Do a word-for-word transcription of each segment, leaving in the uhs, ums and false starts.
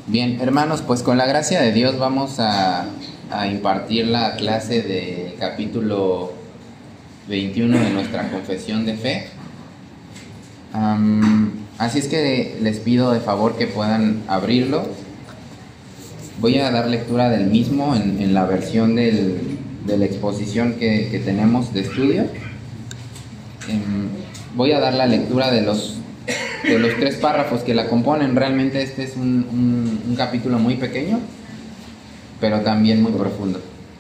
Bien, hermanos, pues con la gracia de Dios vamos a, a impartir la clase del capítulo veintiuno de nuestra confesión de fe. Um, así es que les pido de favor que puedan abrirlo. Voy a dar lectura del mismo en, en la versión del, de la exposición que, que tenemos de estudio. Um, voy a dar la lectura de los de los tres párrafos que la componen. Realmente este es un, un, un capítulo muy pequeño, pero también muy profundo.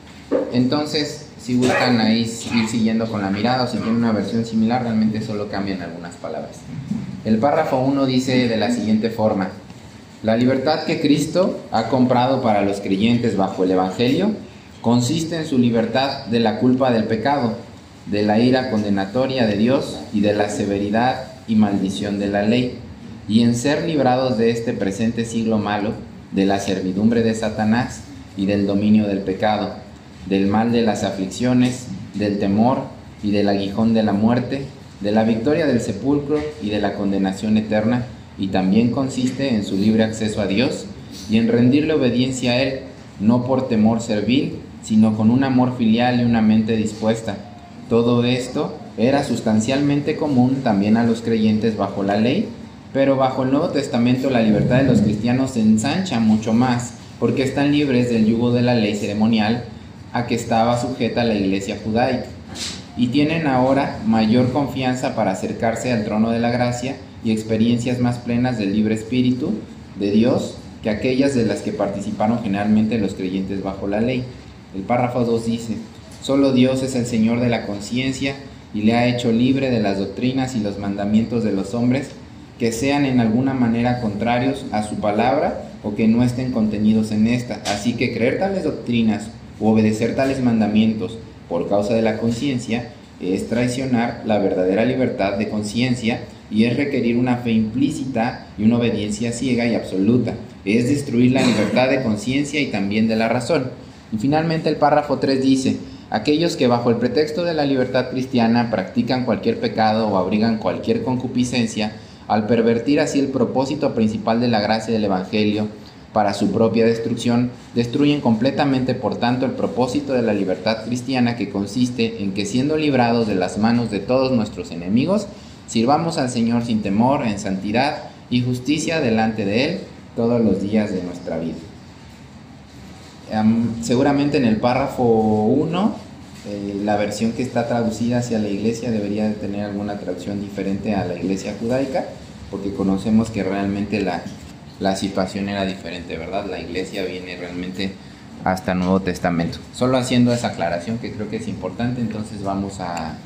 Entonces, si gustan ahí ir siguiendo con la mirada o si tienen una versión similar, realmente solo cambian algunas palabras. El párrafo uno dice de la siguiente forma: la libertad que Cristo ha comprado para los creyentes bajo el Evangelio consiste en su libertad de la culpa del pecado, de la ira condenatoria de Dios y de la severidad y maldición de la ley, y en ser librados de este presente siglo malo, de la servidumbre de Satanás y del dominio del pecado, del mal de las aflicciones, del temor y del aguijón de la muerte, de la victoria del sepulcro y de la condenación eterna, y también consiste en su libre acceso a Dios y en rendirle obediencia a Él, no por temor servil, sino con un amor filial y una mente dispuesta. Todo esto era sustancialmente común también a los creyentes bajo la ley, pero bajo el Nuevo Testamento la libertad de los cristianos se ensancha mucho más, porque están libres del yugo de la ley ceremonial a que estaba sujeta la iglesia judaica, y tienen ahora mayor confianza para acercarse al trono de la gracia y experiencias más plenas del libre espíritu de Dios que aquellas de las que participaron generalmente los creyentes bajo la ley. El párrafo dos dice: solo Dios es el Señor de la conciencia y le ha hecho libre de las doctrinas y los mandamientos de los hombres que sean en alguna manera contrarios a su palabra o que no estén contenidos en esta. Así que creer tales doctrinas u obedecer tales mandamientos por causa de la conciencia es traicionar la verdadera libertad de conciencia y es requerir una fe implícita y una obediencia ciega y absoluta. Es destruir la libertad de conciencia y también de la razón. Y finalmente el párrafo tres dice: aquellos que bajo el pretexto de la libertad cristiana practican cualquier pecado o abrigan cualquier concupiscencia, al pervertir así el propósito principal de la gracia del Evangelio para su propia destrucción, destruyen completamente por tanto el propósito de la libertad cristiana, que consiste en que, siendo librados de las manos de todos nuestros enemigos, sirvamos al Señor sin temor, en santidad y justicia delante de Él todos los días de nuestra vida. Um, seguramente en el párrafo uno, eh, la versión que está traducida hacia la iglesia debería de tener alguna traducción diferente a la iglesia judaica, porque conocemos que realmente la, la situación era diferente, ¿verdad? La iglesia viene realmente hasta el Nuevo Testamento. Solo haciendo esa aclaración que creo que es importante, entonces vamos a,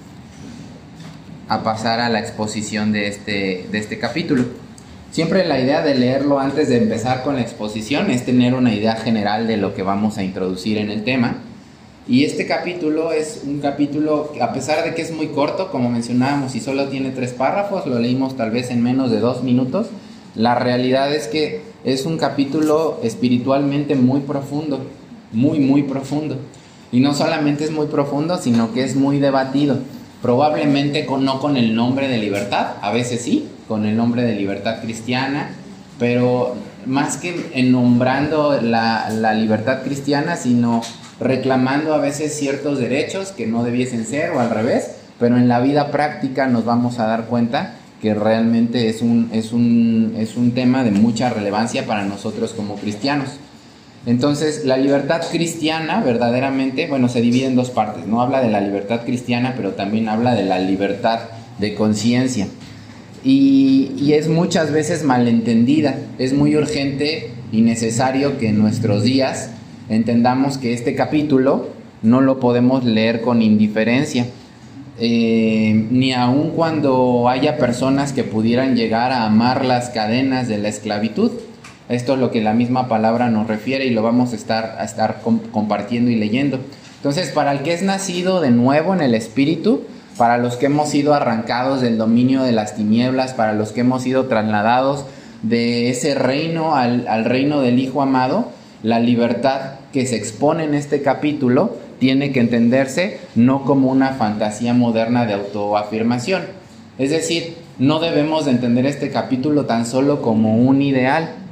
a pasar a la exposición de este, de este capítulo. Siempre la idea de leerlo antes de empezar con la exposición es tener una idea general de lo que vamos a introducir en el tema. Y este capítulo es un capítulo, a pesar de que es muy corto, como mencionábamos, y solo tiene tres párrafos, lo leímos tal vez en menos de dos minutos, la realidad es que es un capítulo espiritualmente muy profundo, muy, muy profundo. Y no solamente es muy profundo, sino que es muy debatido. Probablemente con, no con el nombre de libertad, a veces sí, con el nombre de libertad cristiana, pero más que en nombrando la, la libertad cristiana, sino reclamando a veces ciertos derechos que no debiesen ser, o al revés, pero en la vida práctica nos vamos a dar cuenta que realmente es un, es un, es un tema de mucha relevancia para nosotros como cristianos. Entonces, la libertad cristiana verdaderamente, bueno, se divide en dos partes, ¿no? Habla de la libertad cristiana, pero también habla de la libertad de conciencia. Y, y es muchas veces malentendida. Es muy urgente y necesario que en nuestros días entendamos que este capítulo no lo podemos leer con indiferencia. Eh, ni aun cuando haya personas que pudieran llegar a amar las cadenas de la esclavitud. Esto es lo que la misma palabra nos refiere y lo vamos a estar, a estar comp- compartiendo y leyendo. Entonces, para el que es nacido de nuevo en el Espíritu, para los que hemos sido arrancados del dominio de las tinieblas, para los que hemos sido trasladados de ese reino al, al reino del Hijo amado, la libertad que se expone en este capítulo tiene que entenderse no como una fantasía moderna de autoafirmación. Es decir, no debemos de entender este capítulo tan solo como un ideal.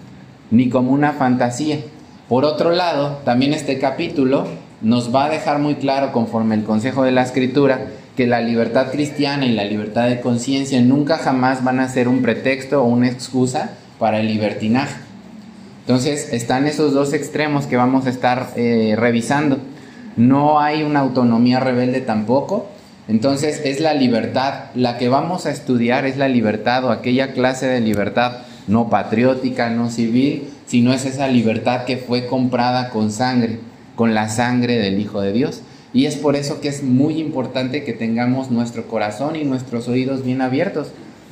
ni como una fantasía. Por otro lado, también este capítulo nos va a dejar muy claro, conforme el consejo de la Escritura, que la libertad cristiana y la libertad de conciencia nunca jamás van a ser un pretexto o una excusa para el libertinaje. Entonces están esos dos extremos que vamos a estar eh, revisando. No hay una autonomía rebelde tampoco. Entonces es la libertad, la que vamos a estudiar es la libertad, o aquella clase de libertad no patriótica, no civil, sino es esa libertad que fue comprada con sangre, con la sangre del Hijo de Dios. Y es por eso que es muy importante que tengamos nuestro corazón y nuestros oídos bien abiertos,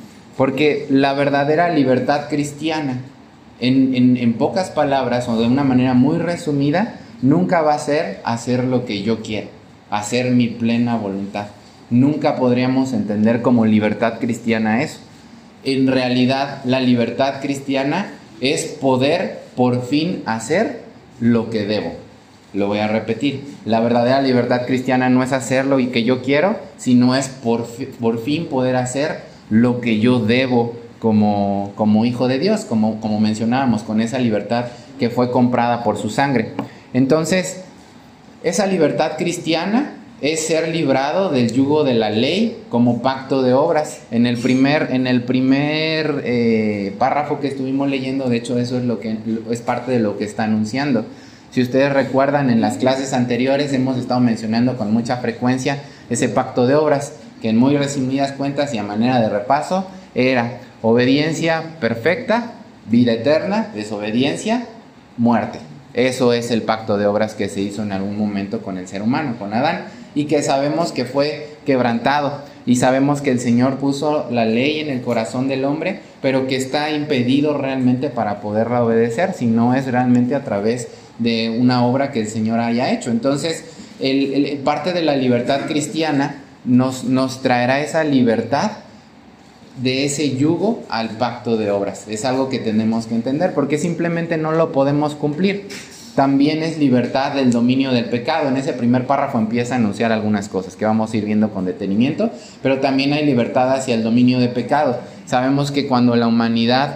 porque la verdadera libertad cristiana, en, en, en pocas palabras o de una manera muy resumida, nunca va a ser hacer lo que yo quiero, hacer mi plena voluntad. Nunca podríamos entender como libertad cristiana eso. En realidad, la libertad cristiana es poder por fin hacer lo que debo. Lo voy a repetir. La verdadera libertad cristiana no es hacer lo que yo quiero, sino es por, por fin poder hacer lo que yo debo como, como hijo de Dios, como, como mencionábamos, con esa libertad que fue comprada por su sangre. Entonces, esa libertad cristiana es ser librado del yugo de la ley como pacto de obras. En el primer, en el primer eh, párrafo que estuvimos leyendo, de hecho eso es, lo que, es parte de lo que está anunciando. Si ustedes recuerdan, en las clases anteriores hemos estado mencionando con mucha frecuencia ese pacto de obras, que en muy resumidas cuentas y a manera de repaso era obediencia perfecta, vida eterna, desobediencia, muerte. Eso es el pacto de obras que se hizo en algún momento con el ser humano, con Adán, y que sabemos que fue quebrantado, y sabemos que el Señor puso la ley en el corazón del hombre, pero que está impedido realmente para poderla obedecer, si no es realmente a través de una obra que el Señor haya hecho. Entonces, el, el, parte de la libertad cristiana nos, nos traerá esa libertad de ese yugo al pacto de obras. Es algo que tenemos que entender, porque simplemente no lo podemos cumplir. También es libertad del dominio del pecado. En ese primer párrafo empieza a anunciar algunas cosas que vamos a ir viendo con detenimiento, pero también hay libertad hacia el dominio de pecado. Sabemos que cuando la humanidad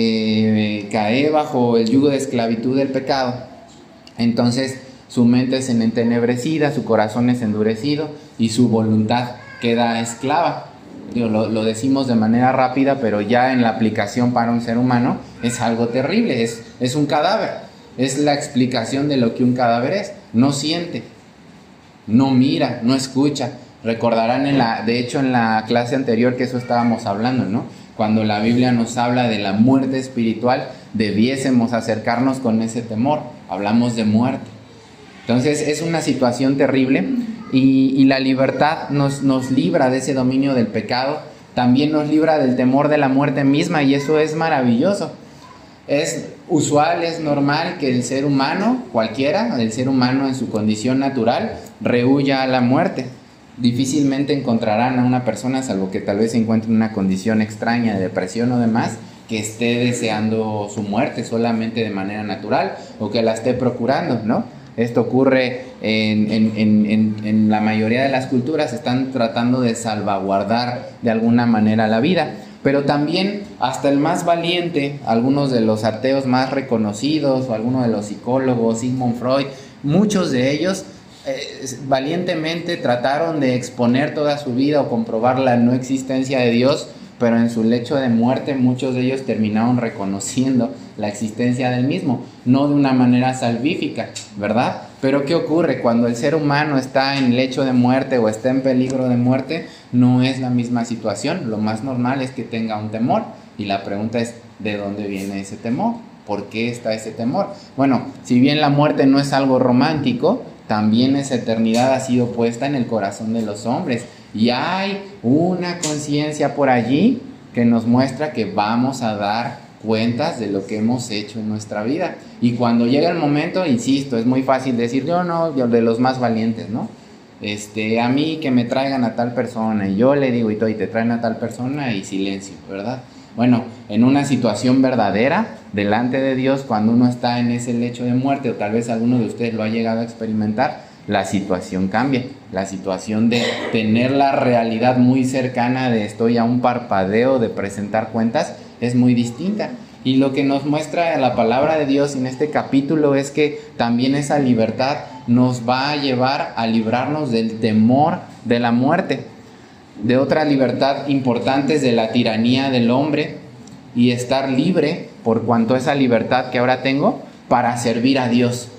eh, cae bajo el yugo de esclavitud del pecado, entonces su mente es entenebrecida, su corazón es endurecido y su voluntad queda esclava. Digo, lo, lo decimos de manera rápida, pero ya en la aplicación para un ser humano es algo terrible, es, es un cadáver. Es la explicación de lo que un cadáver es. No siente, no mira, no escucha. Recordarán, en la, de hecho, en la clase anterior que eso estábamos hablando, ¿no? Cuando la Biblia nos habla de la muerte espiritual, debiésemos acercarnos con ese temor. Hablamos de muerte. Entonces es una situación terrible y, y la libertad nos, nos libra de ese dominio del pecado. También nos libra del temor de la muerte misma, y eso es maravilloso. Es usual, es normal que el ser humano, cualquiera, el ser humano en su condición natural, rehúya a la muerte. Difícilmente encontrarán a una persona, salvo que tal vez se encuentre en una condición extraña de depresión o demás, que esté deseando su muerte solamente de manera natural o que la esté procurando, ¿no? Esto ocurre en, en, en, en la mayoría de las culturas, están tratando de salvaguardar de alguna manera la vida. Pero también hasta el más valiente, algunos de los ateos más reconocidos o algunos de los psicólogos, Sigmund Freud, muchos de ellos eh, valientemente trataron de exponer toda su vida o comprobar la no existencia de Dios, pero en su lecho de muerte muchos de ellos terminaron reconociendo la existencia del mismo, no de una manera salvífica, ¿verdad? Pero ¿qué ocurre? Cuando el ser humano está en lecho de muerte o está en peligro de muerte, no es la misma situación. Lo más normal es que tenga un temor, y la pregunta es, ¿de dónde viene ese temor? ¿Por qué está ese temor? Bueno, si bien la muerte no es algo romántico, también esa eternidad ha sido puesta en el corazón de los hombres, y hay una conciencia por allí que nos muestra que vamos a dar cuentas de lo que hemos hecho en nuestra vida. Y cuando llega el momento, insisto, es muy fácil decir, yo no, yo de los más valientes, ¿no? Este, a mí que me traigan a tal persona, y yo le digo y todo, y te traen a tal persona, y silencio, ¿verdad? Bueno, en una situación verdadera, delante de Dios, cuando uno está en ese lecho de muerte, o tal vez alguno de ustedes lo ha llegado a experimentar, la situación cambia. La situación de tener la realidad muy cercana, de estoy a un parpadeo de presentar cuentas, es muy distinta. Y lo que nos muestra la palabra de Dios en este capítulo es que también esa libertad nos va a llevar a librarnos del temor de la muerte, de otra libertad importante, de la tiranía del hombre, y estar libre por cuanto esa libertad que ahora tengo para servir a Dios.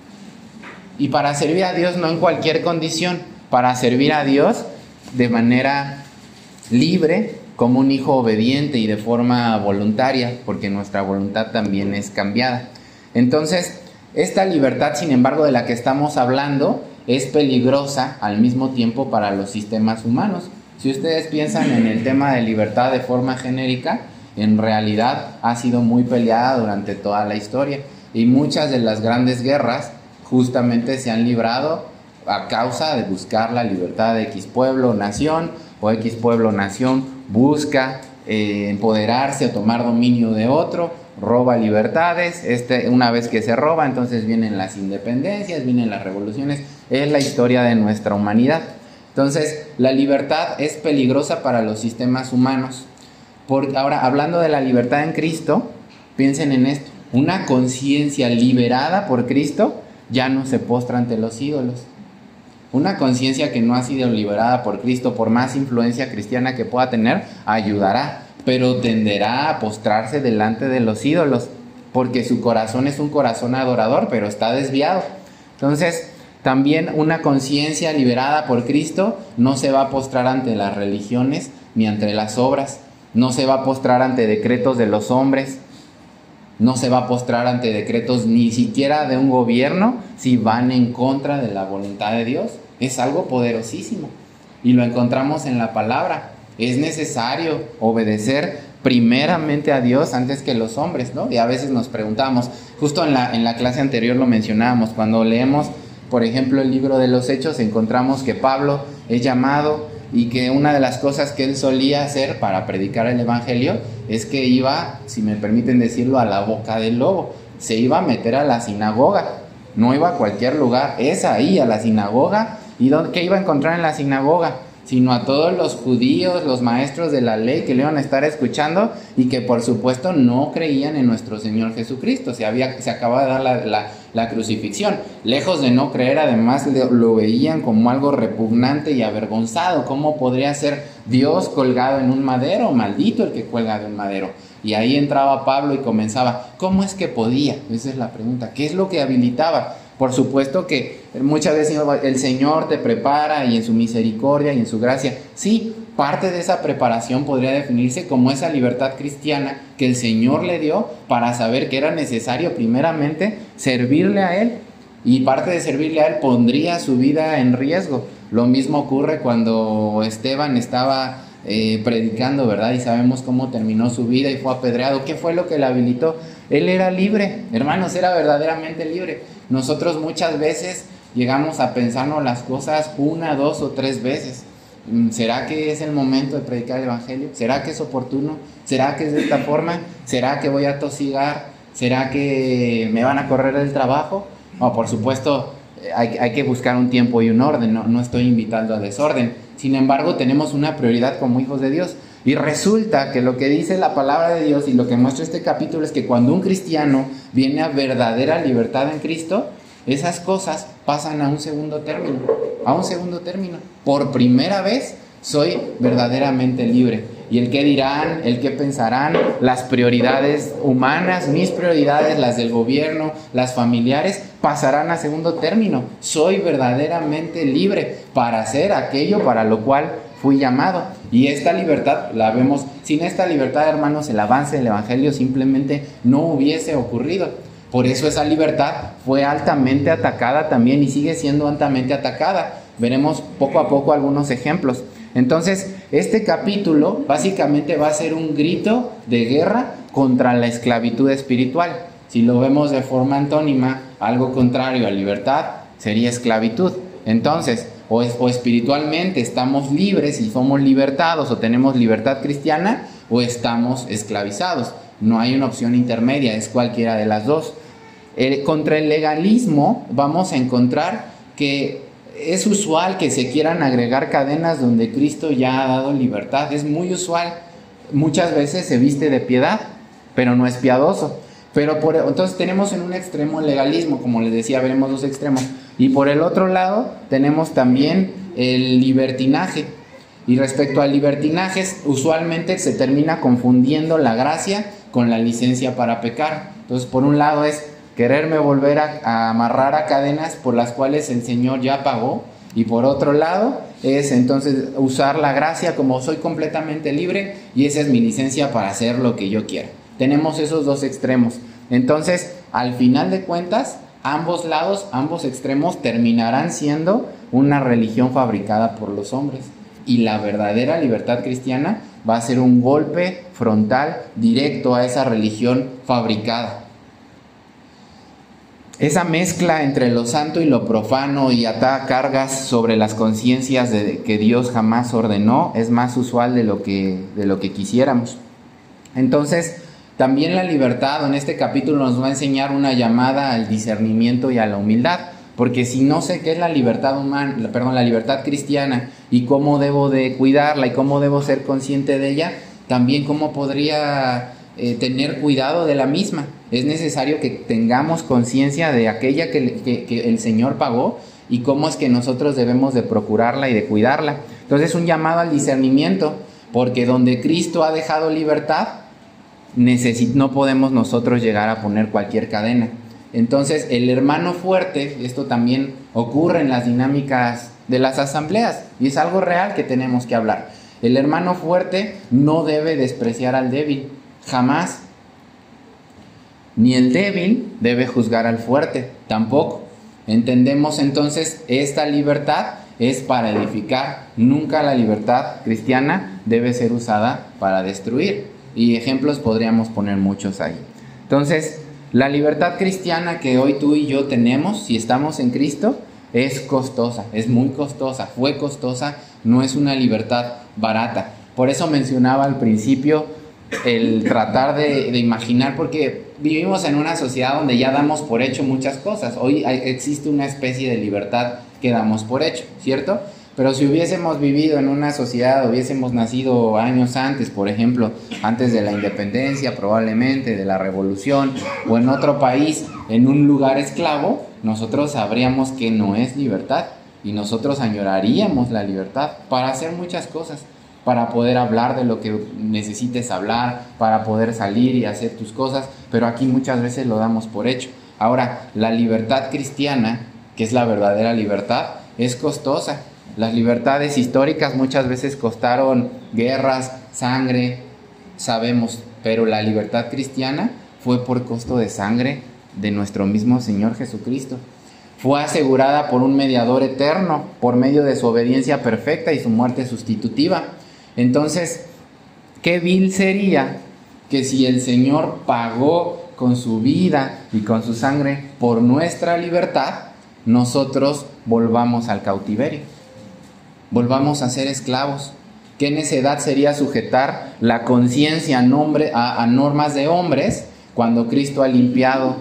Y para servir a Dios no en cualquier condición, para servir a Dios de manera libre, como un hijo obediente y de forma voluntaria, porque nuestra voluntad también es cambiada. Entonces, esta libertad, sin embargo, de la que estamos hablando, es peligrosa al mismo tiempo para los sistemas humanos. Si ustedes piensan en el tema de libertad de forma genérica, en realidad ha sido muy peleada durante toda la historia, y muchas de las grandes guerras justamente se han librado a causa de buscar la libertad de X pueblo o nación, o X pueblo o nación busca eh, empoderarse o tomar dominio de otro, roba libertades. Este, una vez que se roba, entonces vienen las independencias, vienen las revoluciones. Es la historia de nuestra humanidad. Entonces, la libertad es peligrosa para los sistemas humanos. Por, ahora, hablando de la libertad en Cristo, piensen en esto. Una conciencia liberada por Cristo ya no se postra ante los ídolos. Una conciencia que no ha sido liberada por Cristo, por más influencia cristiana que pueda tener, ayudará, pero tenderá a postrarse delante de los ídolos, porque su corazón es un corazón adorador, pero está desviado. Entonces, también una conciencia liberada por Cristo no se va a postrar ante las religiones ni ante las obras, no se va a postrar ante decretos de los hombres, no se va a postrar ante decretos ni siquiera de un gobierno si van en contra de la voluntad de Dios. Es algo poderosísimo y lo encontramos en la palabra. Es necesario obedecer primeramente a Dios antes que los hombres, ¿no? Y a veces nos preguntamos, justo en la, en la clase anterior lo mencionábamos, cuando leemos, por ejemplo, el libro de los Hechos, encontramos que Pablo es llamado y que una de las cosas que él solía hacer para predicar el evangelio es que iba, si me permiten decirlo, a la boca del lobo. Se iba a meter a la sinagoga, no iba a cualquier lugar, es ahí, a la sinagoga. ¿Y qué iba a encontrar en la sinagoga? Sino a todos los judíos, los maestros de la ley que le iban a estar escuchando y que por supuesto no creían en nuestro Señor Jesucristo. Se, había, se acababa de dar la, la, la crucifixión. Lejos de no creer, además lo, lo veían como algo repugnante y avergonzado. ¿Cómo podría ser Dios colgado en un madero? Maldito el que cuelga de un madero. Y ahí entraba Pablo y comenzaba. ¿Cómo es que podía? Esa es la pregunta. ¿Qué es lo que habilitaba? Por supuesto que muchas veces el Señor te prepara y en su misericordia y en su gracia. Sí, parte de esa preparación podría definirse como esa libertad cristiana que el Señor le dio para saber que era necesario primeramente servirle a Él. Y parte de servirle a Él pondría su vida en riesgo. Lo mismo ocurre cuando Esteban estaba eh, predicando, ¿verdad? Y sabemos cómo terminó su vida y fue apedreado. ¿Qué fue lo que le habilitó? Él era libre, hermanos, era verdaderamente libre. Nosotros muchas veces llegamos a pensarnos las cosas una, dos o tres veces. ¿Será que es el momento de predicar el evangelio? ¿Será que es oportuno? ¿Será que es de esta forma? ¿Será que voy a tosigar? ¿Será que me van a correr del trabajo? No, por supuesto, hay, hay que buscar un tiempo y un orden. No, no estoy invitando a desorden. Sin embargo, tenemos una prioridad como hijos de Dios. Y resulta que lo que dice la palabra de Dios y lo que muestra este capítulo es que cuando un cristiano viene a verdadera libertad en Cristo, esas cosas pasan a un segundo término, a un segundo término. Por primera vez soy verdaderamente libre. Y el qué dirán, el qué pensarán, las prioridades humanas, mis prioridades, las del gobierno, las familiares, pasarán a segundo término. Soy verdaderamente libre para hacer aquello para lo cual fui llamado. Y esta libertad la vemos. Sin esta libertad, hermanos, el avance del evangelio simplemente no hubiese ocurrido. Por eso esa libertad fue altamente atacada también y sigue siendo altamente atacada. Veremos poco a poco algunos ejemplos. Entonces, este capítulo básicamente va a ser un grito de guerra contra la esclavitud espiritual. Si lo vemos de forma antónima, algo contrario a libertad sería esclavitud. Entonces, o, es, o espiritualmente estamos libres y somos libertados o tenemos libertad cristiana, o estamos esclavizados. No hay una opción intermedia, es cualquiera de las dos. Eh, contra el legalismo vamos a encontrar que es usual que se quieran agregar cadenas donde Cristo ya ha dado libertad. Es muy usual. Muchas veces se viste de piedad. pero no es piadoso. Pero por, entonces tenemos en un extremo el legalismo, como les decía, veremos dos extremos. Y por el otro lado tenemos también el libertinaje. Y respecto al libertinaje, usualmente se termina confundiendo la gracia con la licencia para pecar. Entonces, por un lado es quererme volver a, a amarrar a cadenas por las cuales el Señor ya pagó. Y por otro lado es entonces usar la gracia como soy completamente libre y esa es mi licencia para hacer lo que yo quiera. Tenemos esos dos extremos. Entonces, al final de cuentas, ambos lados, ambos extremos terminarán siendo una religión fabricada por los hombres. Y la verdadera libertad cristiana va a ser un golpe frontal directo a esa religión fabricada. Esa mezcla entre lo santo y lo profano y atar cargas sobre las conciencias de que Dios jamás ordenó es más usual de lo que, de lo que quisiéramos. Entonces, también la libertad en este capítulo nos va a enseñar una llamada al discernimiento y a la humildad, porque si no sé qué es la libertad humana, perdón, la libertad cristiana y cómo debo de cuidarla y cómo debo ser consciente de ella, también cómo podría eh, tener cuidado de la misma. Es necesario que tengamos conciencia de aquella que, que, que el Señor pagó y cómo es que nosotros debemos de procurarla y de cuidarla. Entonces es un llamado al discernimiento, porque donde Cristo ha dejado libertad, Necesit- no podemos nosotros llegar a poner cualquier cadena. Entonces el hermano fuerte, esto también ocurre en las dinámicas de las asambleas y es algo real que tenemos que hablar. El hermano fuerte no debe despreciar al débil, jamás. Ni el débil debe juzgar al fuerte, tampoco. Entendemos entonces esta libertad es para edificar. Nunca la libertad cristiana debe ser usada para destruir. Y ejemplos podríamos poner muchos ahí. Entonces, la libertad cristiana que hoy tú y yo tenemos, si estamos en Cristo, es costosa, es muy costosa, fue costosa, no es una libertad barata. Por eso mencionaba al principio el tratar de, de imaginar, porque vivimos en una sociedad donde ya damos por hecho muchas cosas. Hoy hay, existe una especie de libertad que damos por hecho, ¿cierto? Pero si hubiésemos vivido en una sociedad, hubiésemos nacido años antes, por ejemplo, antes de la independencia, probablemente, de la revolución, o en otro país, en un lugar esclavo, nosotros sabríamos que no es libertad, y nosotros añoraríamos la libertad para hacer muchas cosas, para poder hablar de lo que necesites hablar, para poder salir y hacer tus cosas, pero aquí muchas veces lo damos por hecho. Ahora, la libertad cristiana, que es la verdadera libertad, es costosa. Las libertades históricas muchas veces costaron guerras, sangre, sabemos, pero la libertad cristiana fue por costo de sangre de nuestro mismo Señor Jesucristo. Fue asegurada por un mediador eterno, por medio de su obediencia perfecta y su muerte sustitutiva. Entonces, qué vil sería que si el Señor pagó con su vida y con su sangre por nuestra libertad, nosotros volvamos al cautiverio. Volvamos a ser esclavos. ¿Qué necedad sería sujetar la conciencia a, a normas de hombres cuando Cristo ha limpiado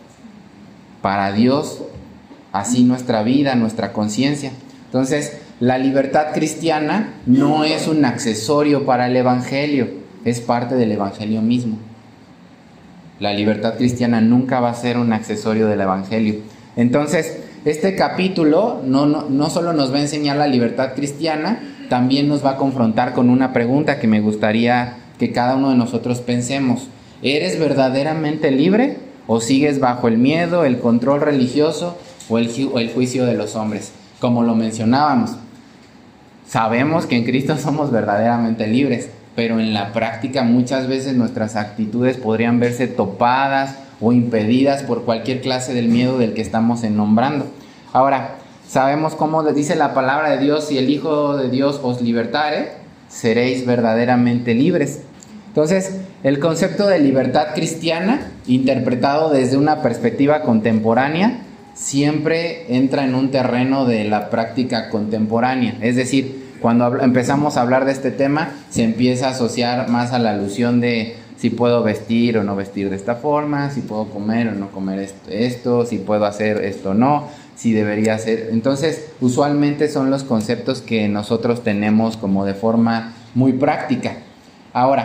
para Dios así nuestra vida, nuestra conciencia? Entonces, la libertad cristiana no es un accesorio para el Evangelio, es parte del Evangelio mismo. La libertad cristiana nunca va a ser un accesorio del Evangelio. Entonces, este capítulo no, no, no solo nos va a enseñar la libertad cristiana, también nos va a confrontar con una pregunta que me gustaría que cada uno de nosotros pensemos. ¿Eres verdaderamente libre o sigues bajo el miedo, el control religioso o el, ju- o el juicio de los hombres? Como lo mencionábamos, sabemos que en Cristo somos verdaderamente libres, pero en la práctica muchas veces nuestras actitudes podrían verse topadas o impedidas por cualquier clase del miedo del que estamos nombrando. Ahora, sabemos cómo dice la palabra de Dios: si el Hijo de Dios os libertare, seréis verdaderamente libres. Entonces, el concepto de libertad cristiana, interpretado desde una perspectiva contemporánea, siempre entra en un terreno de la práctica contemporánea. Es decir, cuando empezamos a hablar de este tema, se empieza a asociar más a la alusión de si puedo vestir o no vestir de esta forma, si puedo comer o no comer esto, esto si puedo hacer esto o no, si debería hacer. Entonces, usualmente son los conceptos que nosotros tenemos como de forma muy práctica. Ahora,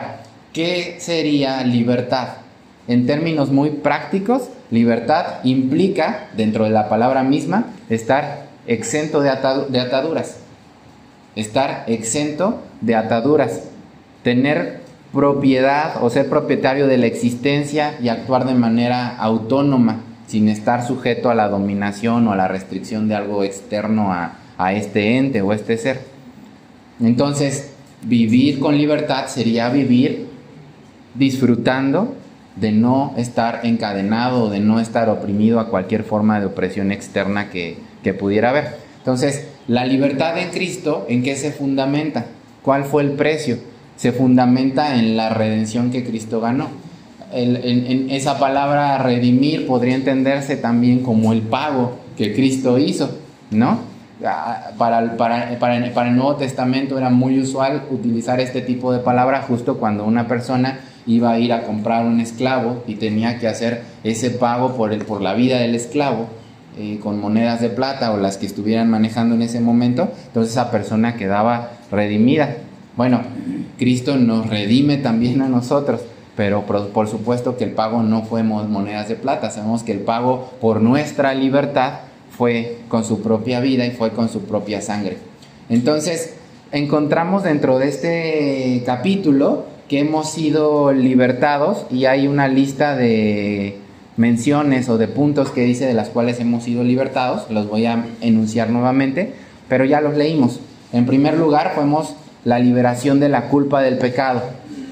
¿qué sería libertad? En términos muy prácticos, libertad implica, dentro de la palabra misma, estar exento de, atad- de ataduras. Estar exento de ataduras. Tener propiedad o ser propietario de la existencia y actuar de manera autónoma, sin estar sujeto a la dominación o a la restricción de algo externo a, a este ente o este ser. Entonces, vivir con libertad sería vivir disfrutando de no estar encadenado, de no estar oprimido a cualquier forma de opresión externa que, que pudiera haber. Entonces, la libertad en Cristo, ¿en qué se fundamenta? ¿Cuál fue el precio? Se fundamenta en la redención que Cristo ganó. El, en, en esa palabra redimir podría entenderse también como el pago que Cristo hizo, ¿no? Para, para, para, para el Nuevo Testamento era muy usual utilizar este tipo de palabra justo cuando una persona iba a ir a comprar un esclavo y tenía que hacer ese pago por, el, por la vida del esclavo eh, con monedas de plata o las que estuvieran manejando en ese momento. Entonces esa persona quedaba redimida. Bueno, Cristo nos redime también a nosotros, pero por, por supuesto que el pago no fue monedas de plata. Sabemos que el pago por nuestra libertad fue con su propia vida y fue con su propia sangre. Entonces encontramos dentro de este capítulo que hemos sido libertados y hay una lista de menciones o de puntos que dice de las cuales hemos sido libertados. Los voy a enunciar nuevamente, pero ya los leímos. En primer lugar, fuimos la liberación de la culpa del pecado.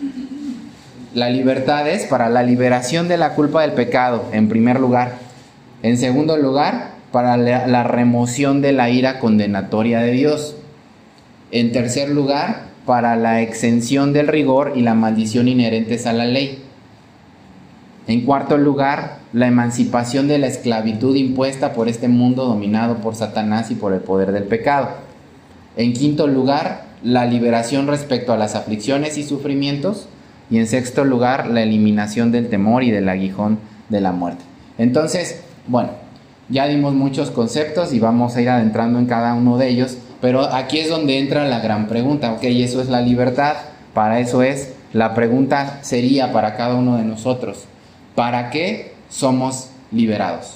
La libertad es para la liberación de la culpa del pecado, en primer lugar. En segundo lugar, para la, la remoción de la ira condenatoria de Dios. En tercer lugar, para la exención del rigor y la maldición inherentes a la ley. En cuarto lugar, la emancipación de la esclavitud impuesta por este mundo dominado por Satanás y por el poder del pecado. En quinto lugar, la liberación respecto a las aflicciones y sufrimientos. Y en sexto lugar, la eliminación del temor y del aguijón de la muerte. Entonces, bueno, ya dimos muchos conceptos y vamos a ir adentrando en cada uno de ellos. Pero aquí es donde entra la gran pregunta, ok, eso es la libertad, para eso es, la pregunta sería para cada uno de nosotros, ¿para qué somos liberados?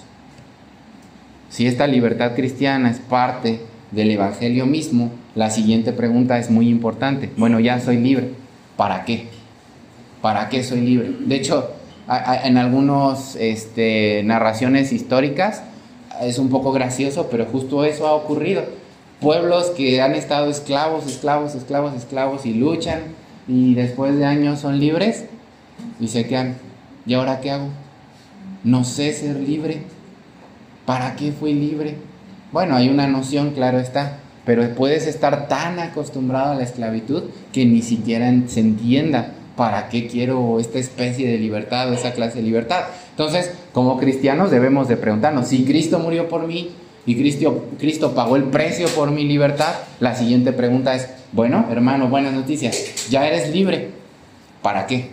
Si esta libertad cristiana es parte del evangelio mismo, la siguiente pregunta es muy importante. Bueno, ya soy libre, ¿para qué? ¿Para qué soy libre? De hecho, en algunas este, narraciones históricas es un poco gracioso, pero justo eso ha ocurrido. Pueblos que han estado esclavos, esclavos, esclavos, esclavos y luchan y después de años son libres y se quedan, ¿y ahora qué hago? No sé ser libre. ¿Para qué fui libre? Bueno, hay una noción, claro está, pero puedes estar tan acostumbrado a la esclavitud que ni siquiera se entienda para qué quiero esta especie de libertad o esa clase de libertad. Entonces, como cristianos debemos de preguntarnos, si Cristo murió por mí, y Cristo, Cristo pagó el precio por mi libertad, la siguiente pregunta es, bueno, hermano, buenas noticias, ya eres libre, ¿para qué?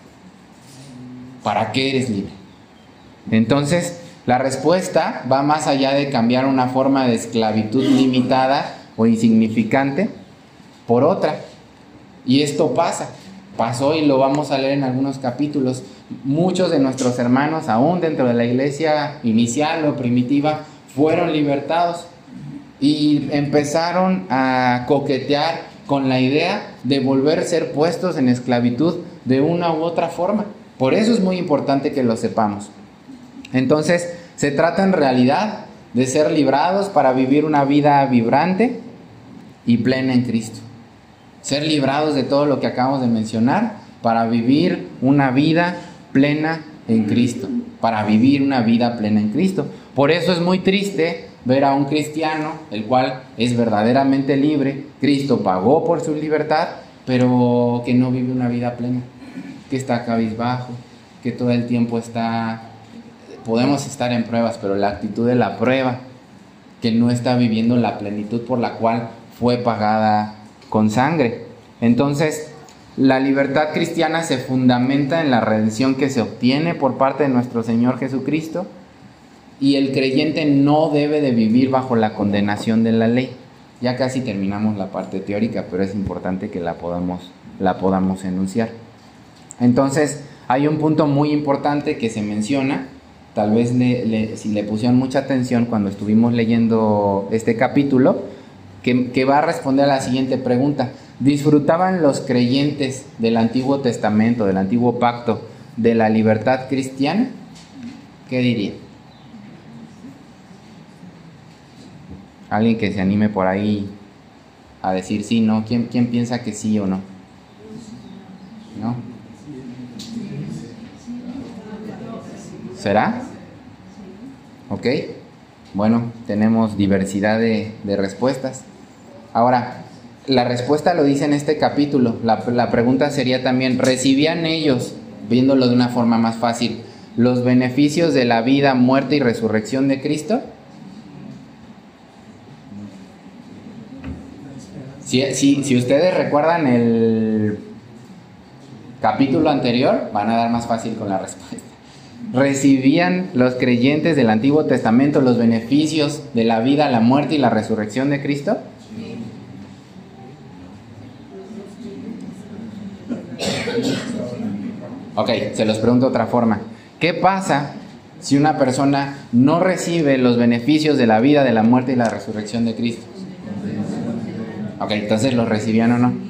¿Para qué eres libre? Entonces, la respuesta va más allá de cambiar una forma de esclavitud limitada o insignificante por otra. Y esto pasa, pasó y lo vamos a leer en algunos capítulos. Muchos de nuestros hermanos, aún dentro de la iglesia inicial o primitiva, fueron libertados y empezaron a coquetear con la idea de volver a ser puestos en esclavitud de una u otra forma. Por eso es muy importante que lo sepamos. Entonces, se trata en realidad de ser librados para vivir una vida vibrante y plena en Cristo. Ser librados de todo lo que acabamos de mencionar para vivir una vida plena en Cristo. Para vivir una vida plena en Cristo. Por eso es muy triste ver a un cristiano, el cual es verdaderamente libre, Cristo pagó por su libertad, pero que no vive una vida plena, que está cabizbajo, que todo el tiempo está, podemos estar en pruebas, pero la actitud de la prueba, que no está viviendo la plenitud por la cual fue pagada con sangre. Entonces, la libertad cristiana se fundamenta en la redención que se obtiene por parte de nuestro Señor Jesucristo, y el creyente no debe de vivir bajo la condenación de la ley. Ya casi terminamos la parte teórica, pero es importante que la podamos, la podamos enunciar. Entonces, hay un punto muy importante que se menciona, tal vez le, le, si le pusieron mucha atención cuando estuvimos leyendo este capítulo, que, que va a responder a la siguiente pregunta. ¿Disfrutaban los creyentes del Antiguo Testamento, del Antiguo Pacto, de la libertad cristiana? ¿Qué diría? Alguien que se anime por ahí a decir sí, no. ¿Quién, quién piensa que sí o no? ¿No? ¿Será? ¿Ok? Bueno, tenemos diversidad de, de respuestas. Ahora, la respuesta lo dice en este capítulo. La, la pregunta sería también, ¿recibían ellos, viéndolo de una forma más fácil, los beneficios de la vida, muerte y resurrección de Cristo? Si, si, si ustedes recuerdan el capítulo anterior, van a dar más fácil con la respuesta. ¿Recibían los creyentes del Antiguo Testamento los beneficios de la vida, la muerte y la resurrección de Cristo? Ok, se los pregunto de otra forma. ¿Qué pasa si una persona no recibe los beneficios de la vida, de la muerte y la resurrección de Cristo? Ok, entonces, ¿los recibían o no?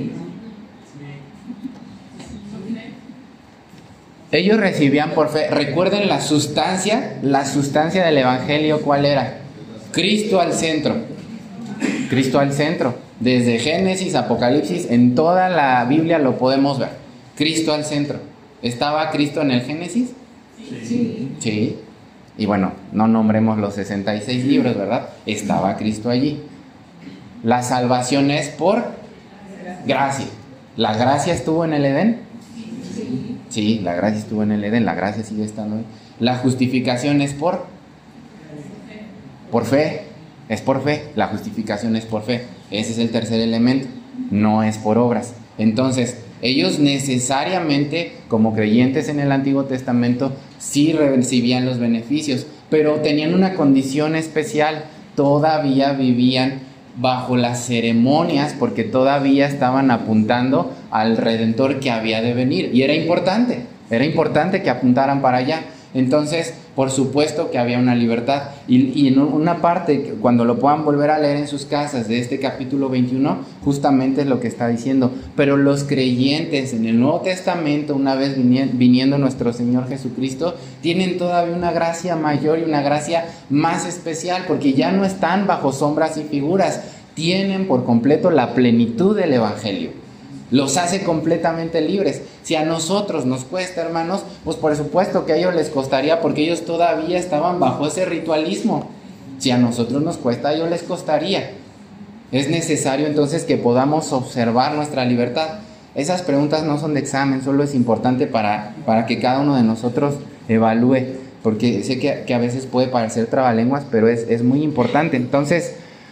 Ellos recibían por fe. Recuerden la sustancia, la sustancia del Evangelio, ¿cuál era? Cristo al centro. Cristo al centro. Desde Génesis, Apocalipsis, en toda la Biblia lo podemos ver. Cristo al centro. ¿Estaba Cristo en el Génesis? Sí. Sí. Y bueno, no nombremos los sesenta y seis libros, ¿verdad? Estaba Cristo allí. La salvación es por gracia. ¿La gracia estuvo en el Edén? Sí, la gracia estuvo en el Edén, la gracia sigue estando ahí. La justificación es por por fe, es por fe, la justificación es por fe. Ese es el tercer elemento, no es por obras. Entonces, ellos necesariamente, como creyentes en el Antiguo Testamento, sí recibían los beneficios, pero tenían una condición especial, todavía vivían bajo las ceremonias, porque todavía estaban apuntando al Redentor que había de venir, y era importante, era importante que apuntaran para allá. Entonces, por supuesto que había una libertad, y, y en una parte, cuando lo puedan volver a leer en sus casas, de este capítulo veintiuno, justamente es lo que está diciendo. Pero los creyentes en el Nuevo Testamento, una vez viniendo nuestro Señor Jesucristo, tienen todavía una gracia mayor y una gracia más especial, porque ya no están bajo sombras y figuras, tienen por completo la plenitud del Evangelio. Los hace completamente libres. Si a nosotros nos cuesta, hermanos, pues por supuesto que a ellos les costaría, porque ellos todavía estaban bajo ese ritualismo. Si a nosotros nos cuesta, a ellos les costaría. Es necesario entonces que podamos observar nuestra libertad. Esas preguntas no son de examen, solo es importante para, para que cada uno de nosotros evalúe, porque sé que, que a veces puede parecer trabalenguas, pero es, es muy importante. Entonces,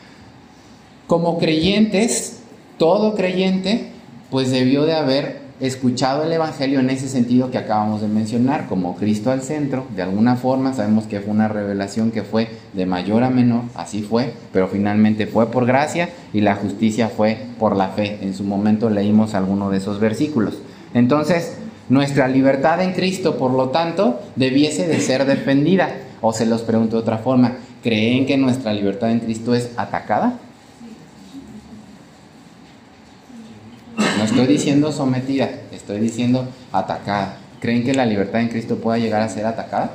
como creyentes, todo creyente pues debió de haber escuchado el Evangelio en ese sentido que acabamos de mencionar, como Cristo al centro. De alguna forma sabemos que fue una revelación que fue de mayor a menor, así fue, pero finalmente fue por gracia, y la justicia fue por la fe. En su momento leímos alguno de esos versículos. Entonces, nuestra libertad en Cristo, por lo tanto, debiese de ser defendida. O se los pregunto de otra forma, ¿creen que nuestra libertad en Cristo es atacada? No estoy diciendo sometida, estoy diciendo atacada. ¿Creen que la libertad en Cristo pueda llegar a ser atacada?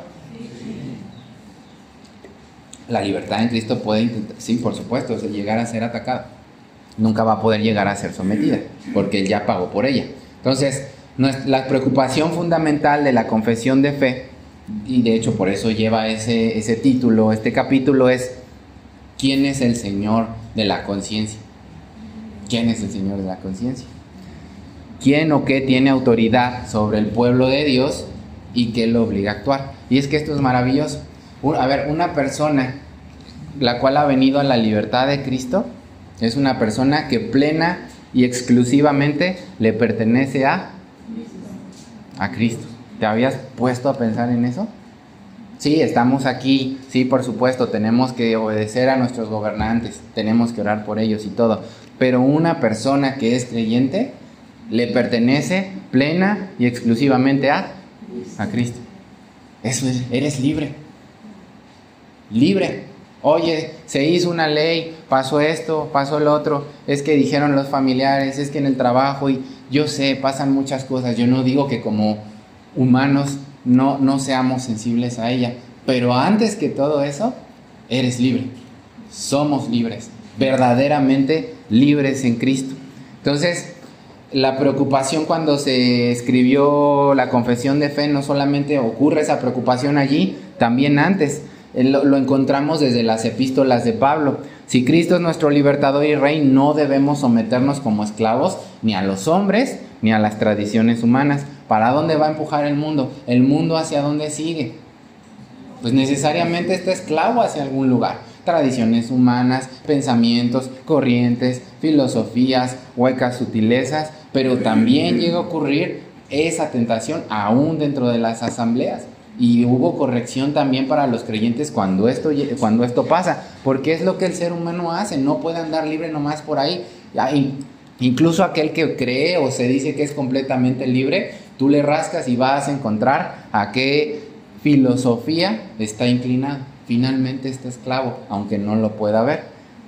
La libertad en Cristo puede intentar, sí, por supuesto, llegar a ser atacada. Nunca va a poder llegar a ser sometida, porque Él ya pagó por ella. Entonces, la preocupación fundamental de la confesión de fe, y de hecho por eso lleva ese, ese título, este capítulo, es ¿quién es el Señor de la conciencia? ¿Quién es el Señor de la conciencia? ¿Quién o qué tiene autoridad sobre el pueblo de Dios y qué lo obliga a actuar? Y es que esto es maravilloso. A ver, una persona la cual ha venido a la libertad de Cristo es una persona que plena y exclusivamente le pertenece a, a Cristo. ¿Te habías puesto a pensar en eso? Sí, estamos aquí, sí, por supuesto, tenemos que obedecer a nuestros gobernantes, tenemos que orar por ellos y todo. Pero una persona que es creyente le pertenece plena y exclusivamente a, a Cristo. Eso es, eres libre. Libre. Oye, se hizo una ley, pasó esto, pasó el otro, es que dijeron los familiares, es que en el trabajo, y yo sé, pasan muchas cosas. Yo no digo que como humanos no, no seamos sensibles a ella, pero antes que todo eso, eres libre. Somos libres, verdaderamente libres en Cristo. Entonces, la preocupación cuando se escribió la confesión de fe, no solamente ocurre esa preocupación allí, también antes. Lo, lo encontramos desde las epístolas de Pablo. Si Cristo es nuestro libertador y rey, no debemos someternos como esclavos ni a los hombres ni a las tradiciones humanas. ¿Para dónde va a empujar el mundo? ¿El mundo hacia dónde sigue? Pues necesariamente está esclavo hacia algún lugar. Tradiciones humanas, pensamientos, corrientes, filosofías, huecas sutilezas, pero también llega a ocurrir esa tentación aún dentro de las asambleas. Y hubo corrección también para los creyentes cuando esto, cuando esto pasa, porque es lo que el ser humano hace, no puede andar libre nomás por ahí. Incluso aquel que cree o se dice que es completamente libre, tú le rascas y vas a encontrar a qué filosofía está inclinado. Finalmente está esclavo, aunque no lo pueda ver.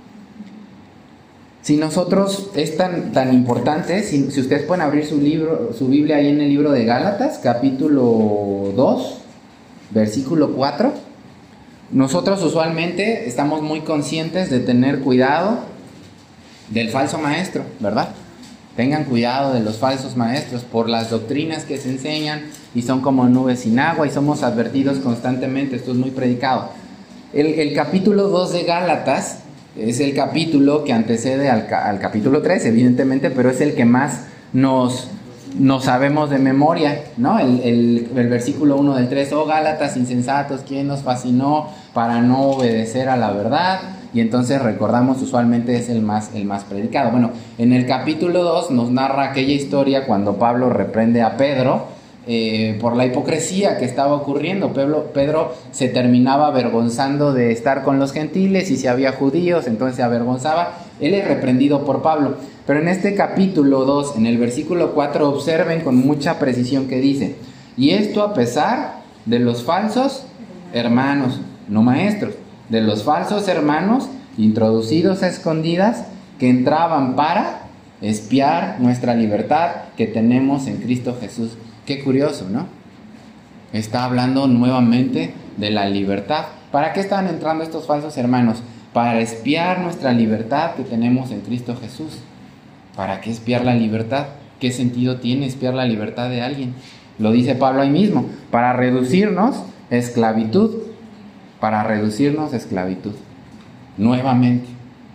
Si nosotros, es tan, tan importante, si, si ustedes pueden abrir su libro, su Biblia ahí en el libro de Gálatas, capítulo dos, versículo cuatro. Nosotros usualmente estamos muy conscientes de tener cuidado del falso maestro, ¿verdad? Tengan cuidado de los falsos maestros por las doctrinas que se enseñan y son como nubes sin agua y somos advertidos constantemente. Esto es muy predicado. El, el capítulo dos de Gálatas es el capítulo que antecede al, al capítulo tres, evidentemente, pero es el que más nos... no sabemos de memoria, ¿no? El, el, el versículo uno del tres, oh Gálatas insensatos, ¿quién nos fascinó para no obedecer a la verdad? Y entonces recordamos, usualmente es el más, el más predicado. Bueno, en el capítulo dos nos narra aquella historia cuando Pablo reprende a Pedro eh, por la hipocresía que estaba ocurriendo. Pedro, Pedro se terminaba avergonzando de estar con los gentiles, y si había judíos, entonces se avergonzaba. Él es reprendido por Pablo. Pero en este capítulo dos, en el versículo cuatro, observen con mucha precisión que dice: y esto a pesar de los falsos hermanos, no maestros, de los falsos hermanos introducidos a escondidas que entraban para espiar nuestra libertad que tenemos en Cristo Jesús. Qué curioso, ¿no? Está hablando nuevamente de la libertad. ¿Para qué estaban entrando estos falsos hermanos? Para espiar nuestra libertad que tenemos en Cristo Jesús. ¿Para qué espiar la libertad? ¿Qué sentido tiene espiar la libertad de alguien? Lo dice Pablo ahí mismo, para reducirnos a esclavitud, para reducirnos a esclavitud, nuevamente.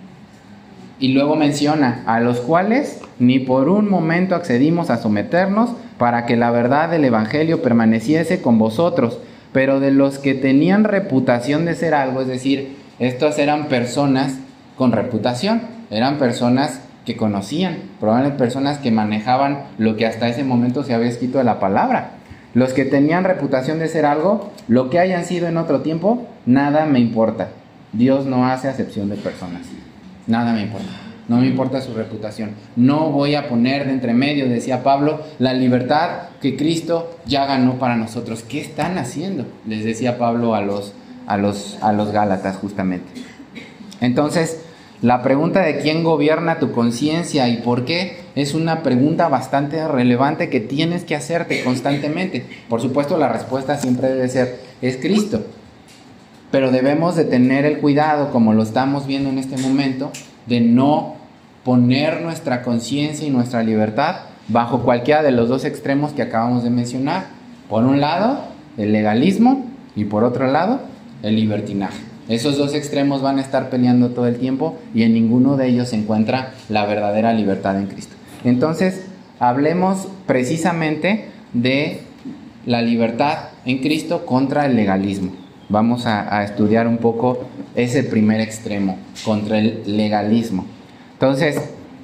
Y luego menciona, a los cuales ni por un momento accedimos a someternos para que la verdad del Evangelio permaneciese con vosotros, pero de los que tenían reputación de ser algo, es decir, estos eran personas con reputación, eran personas que conocían, probablemente personas que manejaban lo que hasta ese momento se había escrito de la palabra. Los que tenían reputación de ser algo, lo que hayan sido en otro tiempo, nada me importa. Dios no hace acepción de personas. Nada me importa. No me importa su reputación. No voy a poner de entre medio, decía Pablo, la libertad que Cristo ya ganó para nosotros. ¿Qué están haciendo? Les decía Pablo a los, a los, a los Gálatas justamente. Entonces, la pregunta de quién gobierna tu conciencia y por qué es una pregunta bastante relevante que tienes que hacerte constantemente. Por supuesto, la respuesta siempre debe ser, es Cristo. Pero debemos de tener el cuidado, como lo estamos viendo en este momento, de no poner nuestra conciencia y nuestra libertad bajo cualquiera de los dos extremos que acabamos de mencionar. Por un lado, el legalismo, y por otro lado, el libertinaje. Esos dos extremos van a estar peleando todo el tiempo y en ninguno de ellos se encuentra la verdadera libertad en Cristo. Entonces, hablemos precisamente de la libertad en Cristo contra el legalismo. Vamos a, a estudiar un poco ese primer extremo, contra el legalismo. Entonces,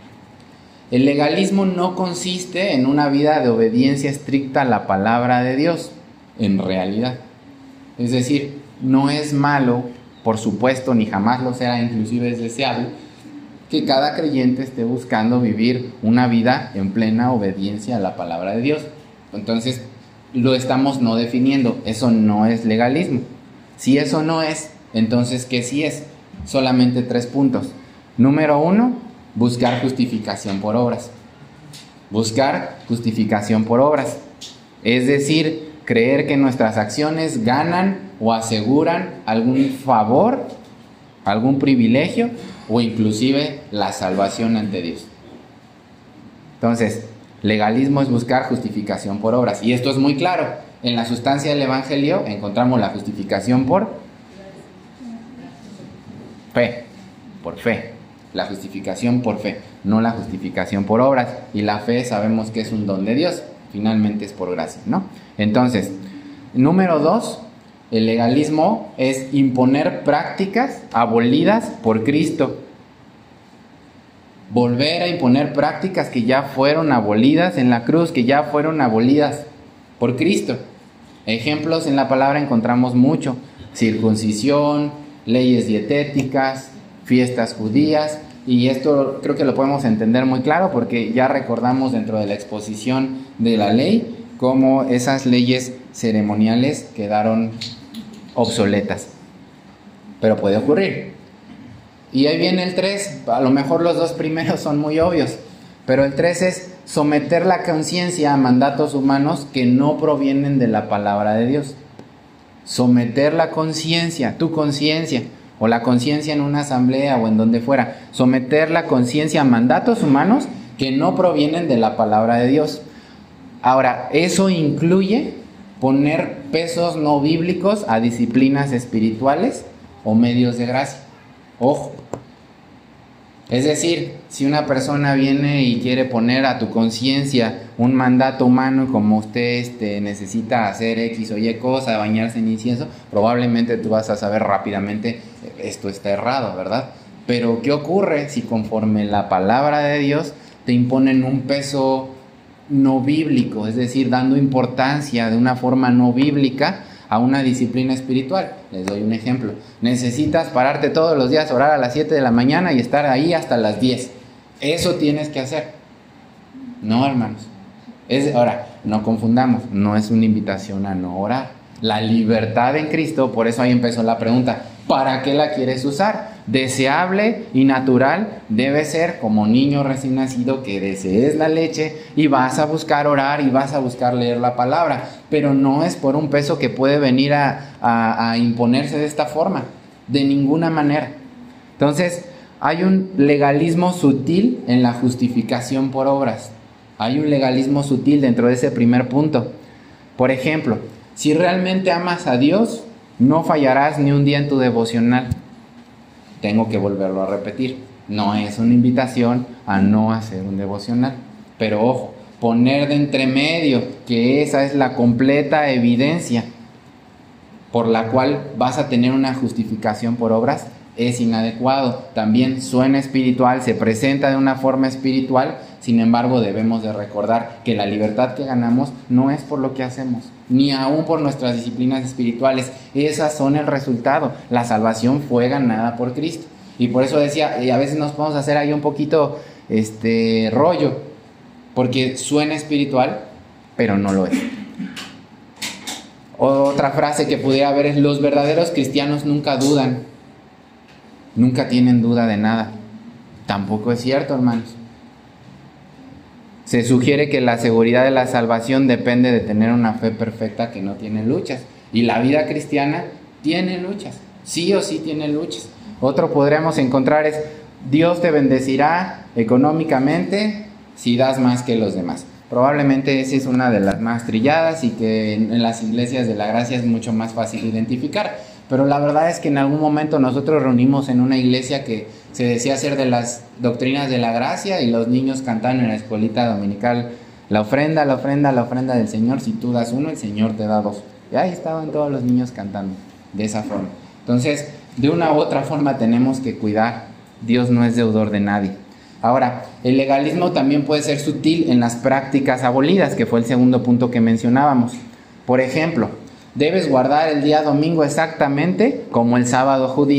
el legalismo no consiste en una vida de obediencia estricta a la palabra de Dios, en realidad. Es decir, no es malo, por supuesto, ni jamás lo será, inclusive es deseable, que cada creyente esté buscando vivir una vida en plena obediencia a la palabra de Dios. Entonces, lo estamos no definiendo. Eso no es legalismo. Si eso no es, entonces, ¿qué sí es? Solamente tres puntos. Número uno, buscar justificación por obras. Buscar justificación por obras. Es decir, creer que nuestras acciones ganan o aseguran algún favor, algún privilegio o inclusive la salvación ante Dios. Entonces, legalismo es buscar justificación por obras. Y esto es muy claro. En la sustancia del Evangelio encontramos la justificación por fe, por fe. La justificación por fe, no la justificación por obras. Y la fe sabemos que es un don de Dios. Finalmente es por gracia, ¿no? Entonces, número dos, el legalismo es imponer prácticas abolidas por Cristo. Volver a imponer prácticas que ya fueron abolidas en la cruz, que ya fueron abolidas por Cristo. Ejemplos en la palabra encontramos mucho: circuncisión, leyes dietéticas, fiestas judías. Y esto creo que lo podemos entender muy claro porque ya recordamos dentro de la exposición de la ley cómo esas leyes ceremoniales quedaron obsoletas. Pero puede ocurrir. Y ahí viene el tres. A lo mejor los dos primeros son muy obvios, pero el tres es someter la conciencia a mandatos humanos que no provienen de la palabra de Dios. Someter la conciencia, tu conciencia, o la conciencia en una asamblea o en donde fuera, someter la conciencia a mandatos humanos que no provienen de la palabra de Dios. Ahora, eso incluye poner pesos no bíblicos a disciplinas espirituales o medios de gracia. Ojo. Es decir, si una persona viene y quiere poner a tu conciencia un mandato humano como usted este, necesita hacer X o Y cosa, bañarse en incienso, probablemente tú vas a saber rápidamente esto está errado, ¿verdad? Pero ¿qué ocurre si conforme la palabra de Dios te imponen un peso no bíblico? Es decir, dando importancia de una forma no bíblica a una disciplina espiritual. Les doy un ejemplo. Necesitas pararte todos los días, orar a las siete de la mañana y estar ahí hasta las diez. Eso tienes que hacer. No, hermanos. Es, ahora, no confundamos. No es una invitación a no orar. La libertad en Cristo, por eso ahí empezó la pregunta. ¿Para qué la quieres usar? Deseable y natural debe ser como niño recién nacido que desees la leche y vas a buscar orar y vas a buscar leer la palabra, pero no es por un peso que puede venir a, a, a imponerse de esta forma, de ninguna manera. Entonces, hay un legalismo sutil en la justificación por obras. Hay un legalismo sutil dentro de ese primer punto. Por ejemplo, si realmente amas a Dios, no fallarás ni un día en tu devocional. Tengo que volverlo a repetir. No es una invitación a no hacer un devocional. Pero ojo, poner de entremedio que esa es la completa evidencia por la cual vas a tener una justificación por obras es inadecuado. También suena espiritual, se presenta de una forma espiritual. Sin embargo, debemos de recordar que la libertad que ganamos no es por lo que hacemos, ni aún por nuestras disciplinas espirituales. Esas son el resultado. La salvación fue ganada por Cristo. Y por eso decía, y a veces nos podemos hacer ahí un poquito este rollo, porque suena espiritual, pero no lo es. Otra frase que pudiera haber es: los verdaderos cristianos nunca dudan, nunca tienen duda de nada. Tampoco es cierto, hermanos. Se sugiere que la seguridad de la salvación depende de tener una fe perfecta que no tiene luchas. Y la vida cristiana tiene luchas. Sí o sí tiene luchas. Otro podríamos encontrar es: Dios te bendecirá económicamente si das más que los demás. Probablemente esa es una de las más trilladas y que en las iglesias de la gracia es mucho más fácil identificar. Pero la verdad es que en algún momento nosotros reunimos en una iglesia que se decía ser de las doctrinas de la gracia y los niños cantaban en la escuelita dominical: la ofrenda, la ofrenda, la ofrenda del Señor. Si tú das uno, el Señor te da dos. Y ahí estaban todos los niños cantando de esa forma. Entonces, de una u otra forma tenemos que cuidar. Dios no es deudor de nadie. Ahora, el legalismo también puede ser sutil en las prácticas abolidas, que fue el segundo punto que mencionábamos. Por ejemplo, debes guardar el día domingo exactamente como el sábado judío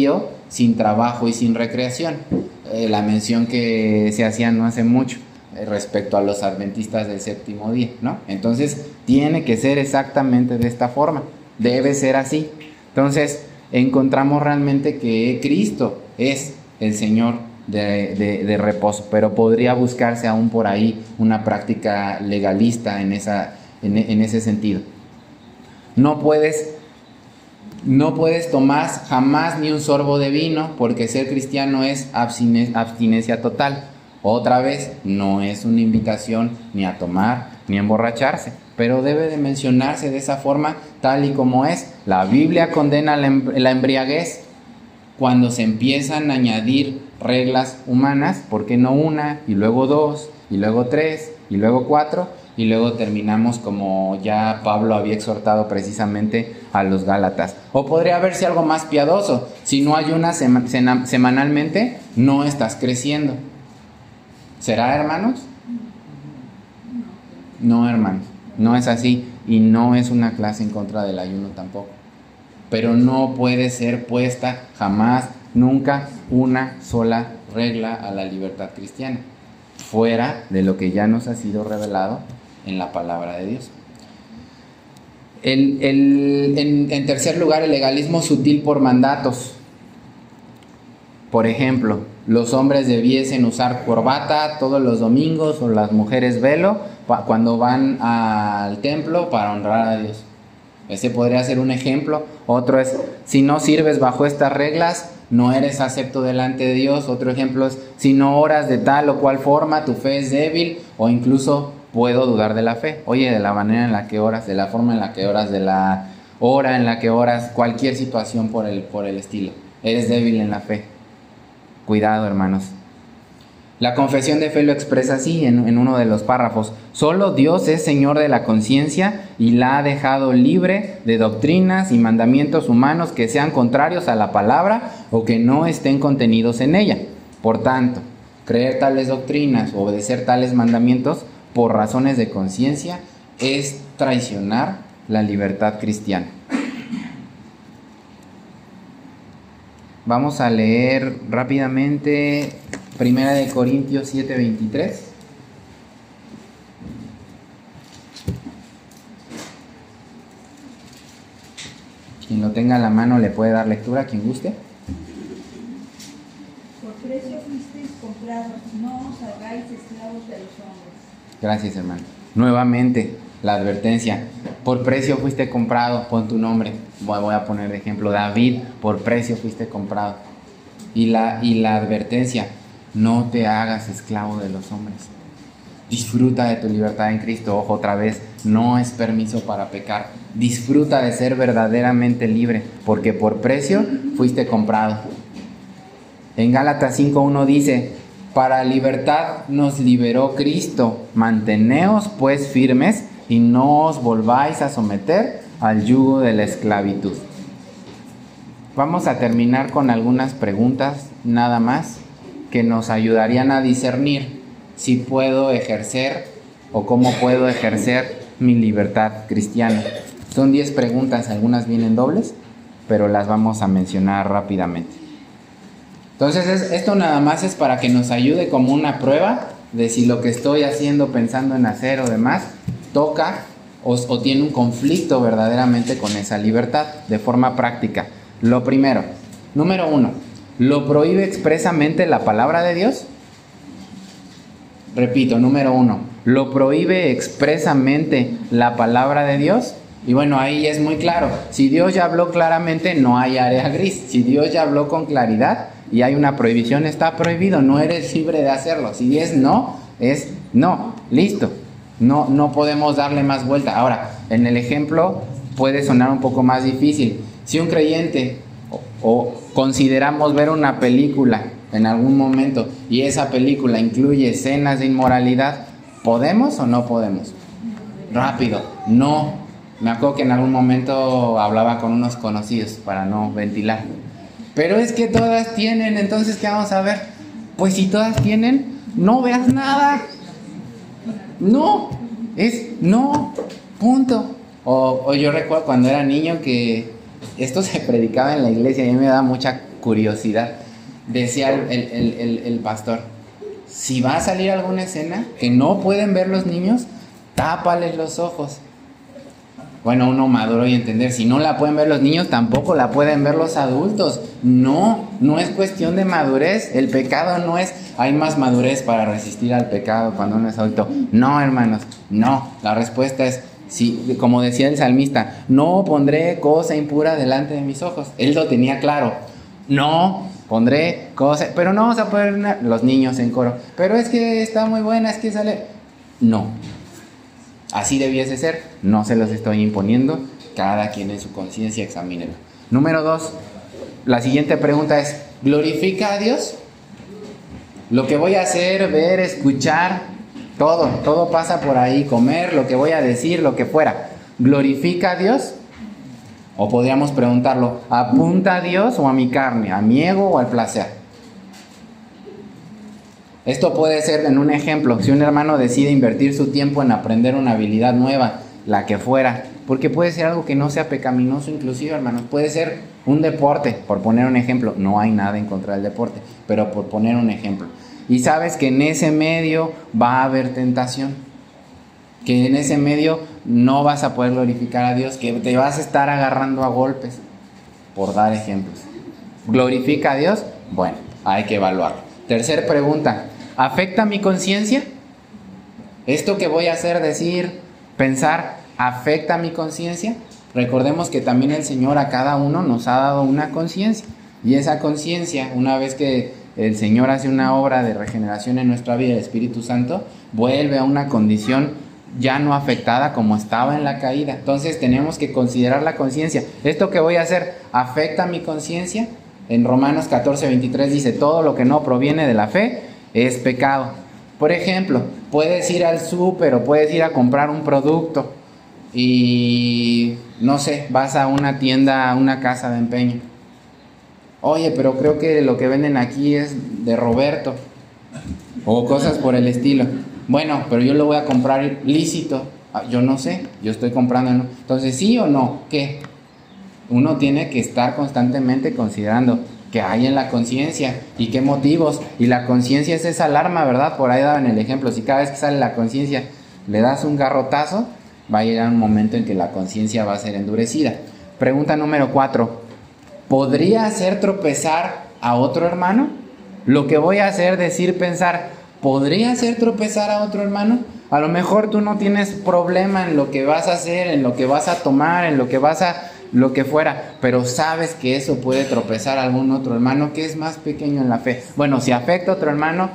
sin trabajo y sin recreación. Eh, la mención que se hacía no hace mucho eh, respecto a los adventistas del séptimo día, ¿no? Entonces, tiene que ser exactamente de esta forma, debe ser así. Entonces, encontramos realmente que Cristo es el Señor de, de, de reposo, pero podría buscarse aún por ahí una práctica legalista en, esa, en, en ese sentido. No puedes, no puedes tomar jamás ni un sorbo de vino, porque ser cristiano es abstine, abstinencia total. Otra vez, no es una invitación ni a tomar ni a emborracharse, pero debe de mencionarse de esa forma tal y como es. La Biblia condena la, la embriaguez cuando se empiezan a añadir reglas humanas. ¿Por qué no una, y luego dos, y luego tres, y luego cuatro, y luego terminamos como ya Pablo había exhortado precisamente a los Gálatas? O podría verse algo más piadoso: si no ayunas sema, sema, semanalmente, no estás creciendo. ¿Será, hermanos? No, hermanos, no es así, y no es una clase en contra del ayuno tampoco. Pero no puede ser puesta jamás, nunca, una sola regla a la libertad cristiana, fuera de lo que ya nos ha sido revelado en la palabra de Dios. El, el, en, en tercer lugar, el legalismo sutil por mandatos. Por ejemplo, los hombres debiesen usar corbata todos los domingos, o las mujeres velo pa, cuando van al templo para honrar a Dios. Ese podría ser un ejemplo. Otro es: si no sirves bajo estas reglas, no eres acepto delante de Dios. Otro ejemplo es: si no oras de tal o cual forma, tu fe es débil, o incluso puedo dudar de la fe. Oye, de la manera en la que oras, de la forma en la que oras, de la hora en la que oras, cualquier situación por el, por el estilo, eres débil en la fe. Cuidado, hermanos. La confesión de fe lo expresa así en, en uno de los párrafos: solo Dios es Señor de la conciencia y la ha dejado libre de doctrinas y mandamientos humanos que sean contrarios a la palabra o que no estén contenidos en ella. Por tanto, creer tales doctrinas o obedecer tales mandamientos por razones de conciencia es traicionar la libertad cristiana. Vamos a leer rápidamente Primera de Corintios siete veintitrés. Quien lo tenga a la mano le puede dar lectura, quien guste. Por precio fuisteis comprados, no os hagáis esclavos de los hombres. Gracias, hermano. Nuevamente, la advertencia: por precio fuiste comprado, pon tu nombre. Voy a poner de ejemplo: David, por precio fuiste comprado. Y la, y la advertencia: no te hagas esclavo de los hombres. Disfruta de tu libertad en Cristo. Ojo, otra vez, no es permiso para pecar. Disfruta de ser verdaderamente libre, porque por precio fuiste comprado. En Gálatas cinco uno dice: para libertad nos liberó Cristo, manteneos pues firmes y no os volváis a someter al yugo de la esclavitud. Vamos a terminar con algunas preguntas nada más que nos ayudarían a discernir si puedo ejercer o cómo puedo ejercer mi libertad cristiana. Son diez preguntas, algunas vienen dobles, pero las vamos a mencionar rápidamente. Entonces es, esto nada más es para que nos ayude como una prueba de si lo que estoy haciendo, pensando en hacer o demás, toca o, o tiene un conflicto verdaderamente con esa libertad de forma práctica. Lo primero, número uno, ¿lo prohíbe expresamente la palabra de Dios? Repito, número uno, ¿lo prohíbe expresamente la palabra de Dios? Y bueno, ahí es muy claro. Si Dios ya habló claramente, no hay área gris. Si Dios ya habló con claridad y hay una prohibición, está prohibido, no eres libre de hacerlo. Si es no, es no, listo. No, no podemos darle más vuelta. Ahora, en el ejemplo puede sonar un poco más difícil. Si un creyente o, o consideramos ver una película en algún momento y esa película incluye escenas de inmoralidad, ¿podemos o no podemos? Rápido, no. Me acuerdo que en algún momento hablaba con unos conocidos para no ventilar. Pero es que todas tienen, entonces ¿qué vamos a ver? Pues si todas tienen, no veas nada. No, es no, punto. O, o yo recuerdo cuando era niño que Esto se predicaba en la iglesia y a mí me da mucha curiosidad. Decía el, el, el, el pastor, si va a salir alguna escena que no pueden ver los niños, tápales los ojos. Bueno, uno maduro y entender, si no la pueden ver los niños, tampoco la pueden ver los adultos. No, no es cuestión de madurez. El pecado no es, hay más madurez para resistir al pecado cuando uno es adulto. No, hermanos, no. La respuesta es, sí, como decía el salmista, no pondré cosa impura delante de mis ojos. Él lo tenía claro. No pondré cosa, pero no vamos a poner una, los niños en coro. Pero es que está muy buena, es que sale. No. Así debiese ser, no se los estoy imponiendo, cada quien en su conciencia examínelo. Número dos, la siguiente pregunta es, ¿glorifica a Dios? Lo que voy a hacer, ver, escuchar, todo, todo pasa por ahí, comer, lo que voy a decir, lo que fuera, ¿glorifica a Dios? O podríamos preguntarlo, ¿apunta a Dios o a mi carne, a mi ego o al placer? Esto puede ser en un ejemplo, si un hermano decide invertir su tiempo en aprender una habilidad nueva, la que fuera, porque puede ser algo que no sea pecaminoso inclusive, hermanos, puede ser un deporte, por poner un ejemplo, no hay nada en contra del deporte, pero por poner un ejemplo, y sabes que en ese medio va a haber tentación, que en ese medio no vas a poder glorificar a Dios, que te vas a estar agarrando a golpes, por dar ejemplos. ¿Glorifica a Dios? Bueno, hay que evaluarlo. Tercer pregunta, ¿afecta mi conciencia? ¿Esto que voy a hacer, decir, pensar, afecta mi conciencia? Recordemos que también el Señor a cada uno nos ha dado una conciencia. Y esa conciencia, una vez que el Señor hace una obra de regeneración en nuestra vida, el Espíritu Santo, vuelve a una condición ya no afectada como estaba en la caída. Entonces tenemos que considerar la conciencia. ¿Esto que voy a hacer afecta mi conciencia? En Romanos catorce veintitrés dice, todo lo que no proviene de la fe es pecado. Por ejemplo, puedes ir al súper o puedes ir a comprar un producto y, no sé, vas a una tienda, a una casa de empeño. Oye, pero creo que lo que venden aquí es de Roberto o cosas por el estilo. Bueno, pero yo lo voy a comprar lícito. Yo no sé, yo estoy comprando. ¿No? Entonces, ¿sí o no? ¿Qué? Uno tiene que estar constantemente considerando qué hay en la conciencia y qué motivos. Y la conciencia es esa alarma, ¿verdad? Por ahí daban el ejemplo. Si cada vez que sale la conciencia le das un garrotazo, va a llegar un momento en que la conciencia va a ser endurecida. Pregunta número cuatro. ¿Podría hacer tropezar a otro hermano? Lo que voy a hacer, decir, pensar, ¿podría hacer tropezar a otro hermano? A lo mejor tú no tienes problema en lo que vas a hacer, en lo que vas a tomar, en lo que vas a... lo que fuera, pero sabes que eso puede tropezar a algún otro hermano que es más pequeño en la fe. Bueno, si afecta a otro hermano,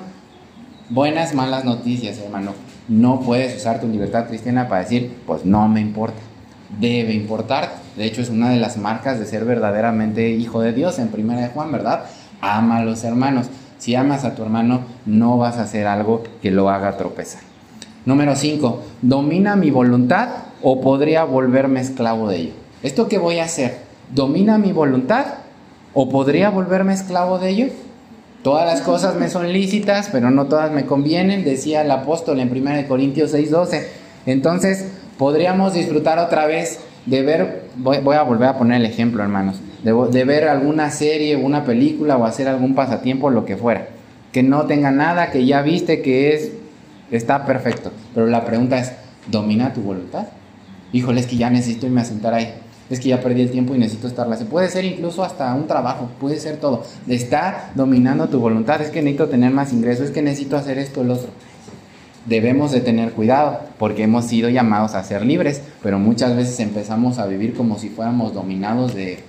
buenas, malas noticias, hermano. No puedes usar tu libertad cristiana para decir, pues no me importa. Debe importar. De hecho, es una de las marcas de ser verdaderamente hijo de Dios en primera de Juan, ¿verdad? Ama a los hermanos. Si amas a tu hermano, no vas a hacer algo que lo haga tropezar. Número cinco. ¿Domina mi voluntad o podría volverme esclavo de ello? ¿Esto que voy a hacer domina mi voluntad o podría volverme esclavo de ello? Todas las cosas me son lícitas, pero no todas me convienen, decía el apóstol en primera de Corintios seis doce. Entonces, podríamos disfrutar otra vez de ver, voy, voy a volver a poner el ejemplo, hermanos, de, de ver alguna serie, una película o hacer algún pasatiempo, lo que fuera, que no tenga nada, que ya viste que es, está perfecto. Pero la pregunta es, ¿domina tu voluntad? Híjole, es que ya necesito irme a sentar ahí. Es que ya perdí el tiempo y necesito estarla. Se puede ser incluso hasta un trabajo, puede ser todo. Está dominando tu voluntad. Es que necesito tener más ingresos, es que necesito hacer esto o el otro. Debemos de tener cuidado porque hemos sido llamados a ser libres, pero muchas veces empezamos a vivir como si fuéramos dominados de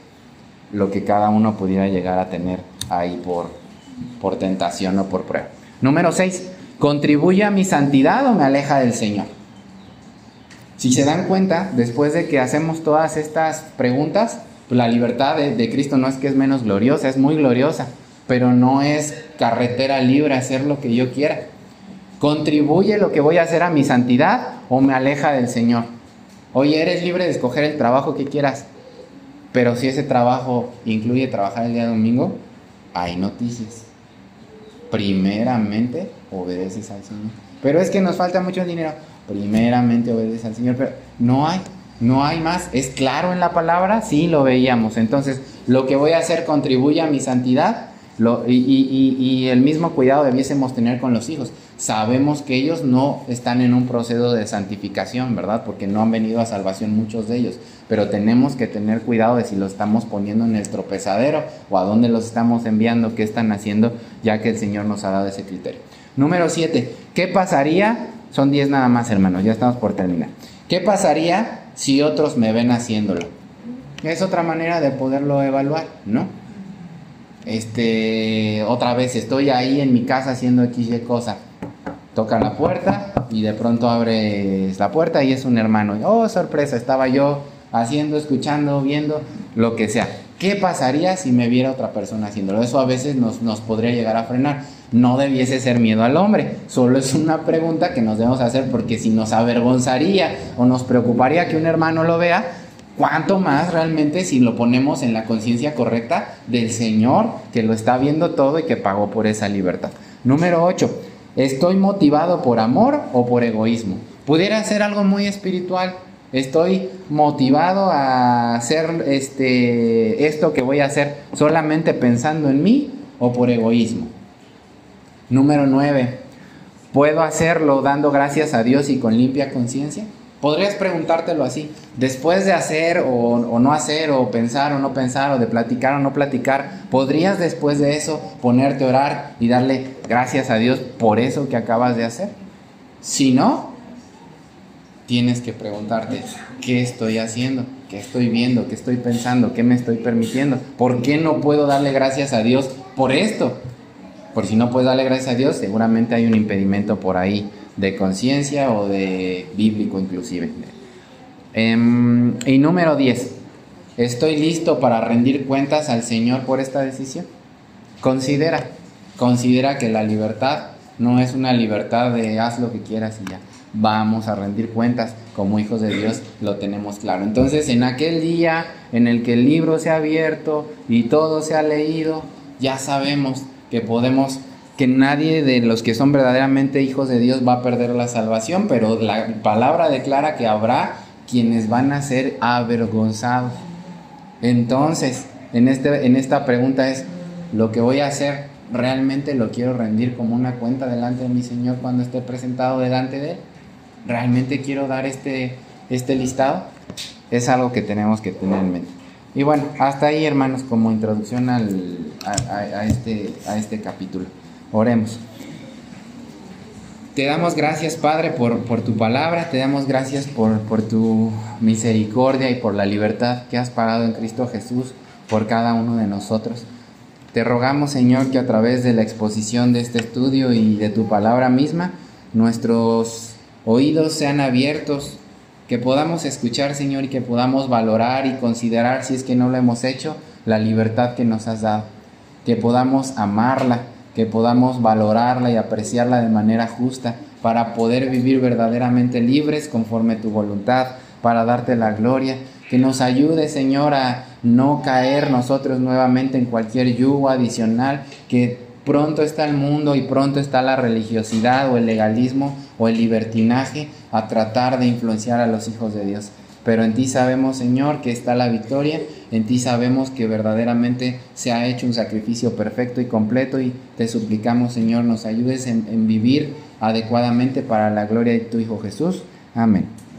lo que cada uno pudiera llegar a tener ahí por, por tentación o por prueba. Número seis. ¿Contribuye a mi santidad o me aleja del Señor? Si se dan cuenta, después de que hacemos todas estas preguntas, pues la libertad de, de Cristo no es que es menos gloriosa, es muy gloriosa, pero no es carretera libre hacer lo que yo quiera. ¿Contribuye lo que voy a hacer a mi santidad o me aleja del Señor? Oye, eres libre de escoger el trabajo que quieras, pero si ese trabajo incluye trabajar el día domingo, hay noticias. Primeramente, obedeces al Señor. Pero es que nos falta mucho dinero. Primeramente obedeces al Señor, pero no hay. No hay más. ¿Es claro en la palabra? Sí, lo veíamos. Entonces, lo que voy a hacer contribuye a mi santidad. Lo, y, y, y, y el mismo cuidado debiésemos tener con los hijos. Sabemos que ellos no están en un proceso de santificación, ¿verdad? Porque no han venido a salvación muchos de ellos. Pero tenemos que tener cuidado de si los estamos poniendo en el tropezadero o a dónde los estamos enviando, qué están haciendo, ya que el Señor nos ha dado ese criterio. Número siete. ¿Qué pasaría? Son diez nada más, hermanos. Ya estamos por terminar. ¿Qué pasaría si otros me ven haciéndolo? Es otra manera de poderlo evaluar, ¿no? Este, otra vez estoy ahí en mi casa haciendo X y cosa. Toca la puerta y de pronto abres la puerta y es un hermano. Oh, sorpresa, estaba yo haciendo, escuchando, viendo, lo que sea. ¿Qué pasaría si me viera otra persona haciéndolo? Eso a veces nos, nos podría llegar a frenar. No debiese ser miedo al hombre, solo es una pregunta que nos debemos hacer, porque si nos avergonzaría o nos preocuparía que un hermano lo vea, ¿cuánto más realmente si lo ponemos en la conciencia correcta del Señor que lo está viendo todo y que pagó por esa libertad? Número ocho. ¿Estoy motivado por amor o por egoísmo? Pudiera ser algo muy espiritual. ¿Estoy motivado a hacer este, esto que voy a hacer solamente pensando en mí o por egoísmo? Número nueve. ¿Puedo hacerlo dando gracias a Dios y con limpia conciencia? Podrías preguntártelo así, después de hacer o, o no hacer, o pensar o no pensar, o de platicar o no platicar, ¿podrías después de eso ponerte a orar y darle gracias a Dios por eso que acabas de hacer? Si no, tienes que preguntarte, ¿qué estoy haciendo? ¿Qué estoy viendo? ¿Qué estoy pensando? ¿Qué me estoy permitiendo? ¿Por qué no puedo darle gracias a Dios por esto? Por si no puedes darle gracias a Dios, seguramente hay un impedimento por ahí de conciencia o de bíblico inclusive. Um, y número diez. ¿Estoy listo para rendir cuentas al Señor por esta decisión? Considera, considera que la libertad no es una libertad de haz lo que quieras y ya. Vamos a rendir cuentas como hijos de Dios, lo tenemos claro. Entonces, en aquel día en el que el libro se ha abierto y todo se ha leído, ya sabemos que podemos, que nadie de los que son verdaderamente hijos de Dios va a perder la salvación, pero la palabra declara que habrá quienes van a ser avergonzados. Entonces, en, este, en esta pregunta es, ¿lo que voy a hacer realmente lo quiero rendir como una cuenta delante de mi Señor cuando esté presentado delante de Él? ¿Realmente quiero dar este, este listado? Es algo que tenemos que tener en mente. Y bueno, hasta ahí, hermanos, como introducción al, a, a, a, este, a este capítulo. Oremos. Te damos gracias, Padre, por, por tu palabra. Te damos gracias por, por tu misericordia y por la libertad que has pagado en Cristo Jesús por cada uno de nosotros. Te rogamos, Señor, que a través de la exposición de este estudio y de tu palabra misma, nuestros oídos sean abiertos, que podamos escuchar, Señor, y que podamos valorar y considerar, si es que no lo hemos hecho, la libertad que nos has dado. Que podamos amarla, que podamos valorarla y apreciarla de manera justa para poder vivir verdaderamente libres conforme tu voluntad, para darte la gloria. Que nos ayude, Señor, a no caer nosotros nuevamente en cualquier yugo adicional, que pronto está el mundo y pronto está la religiosidad o el legalismo o el libertinaje a tratar de influenciar a los hijos de Dios. Pero en ti sabemos, Señor, que está la victoria, en ti sabemos que verdaderamente se ha hecho un sacrificio perfecto y completo, y te suplicamos, Señor, nos ayudes en, en vivir adecuadamente para la gloria de tu Hijo Jesús. Amén.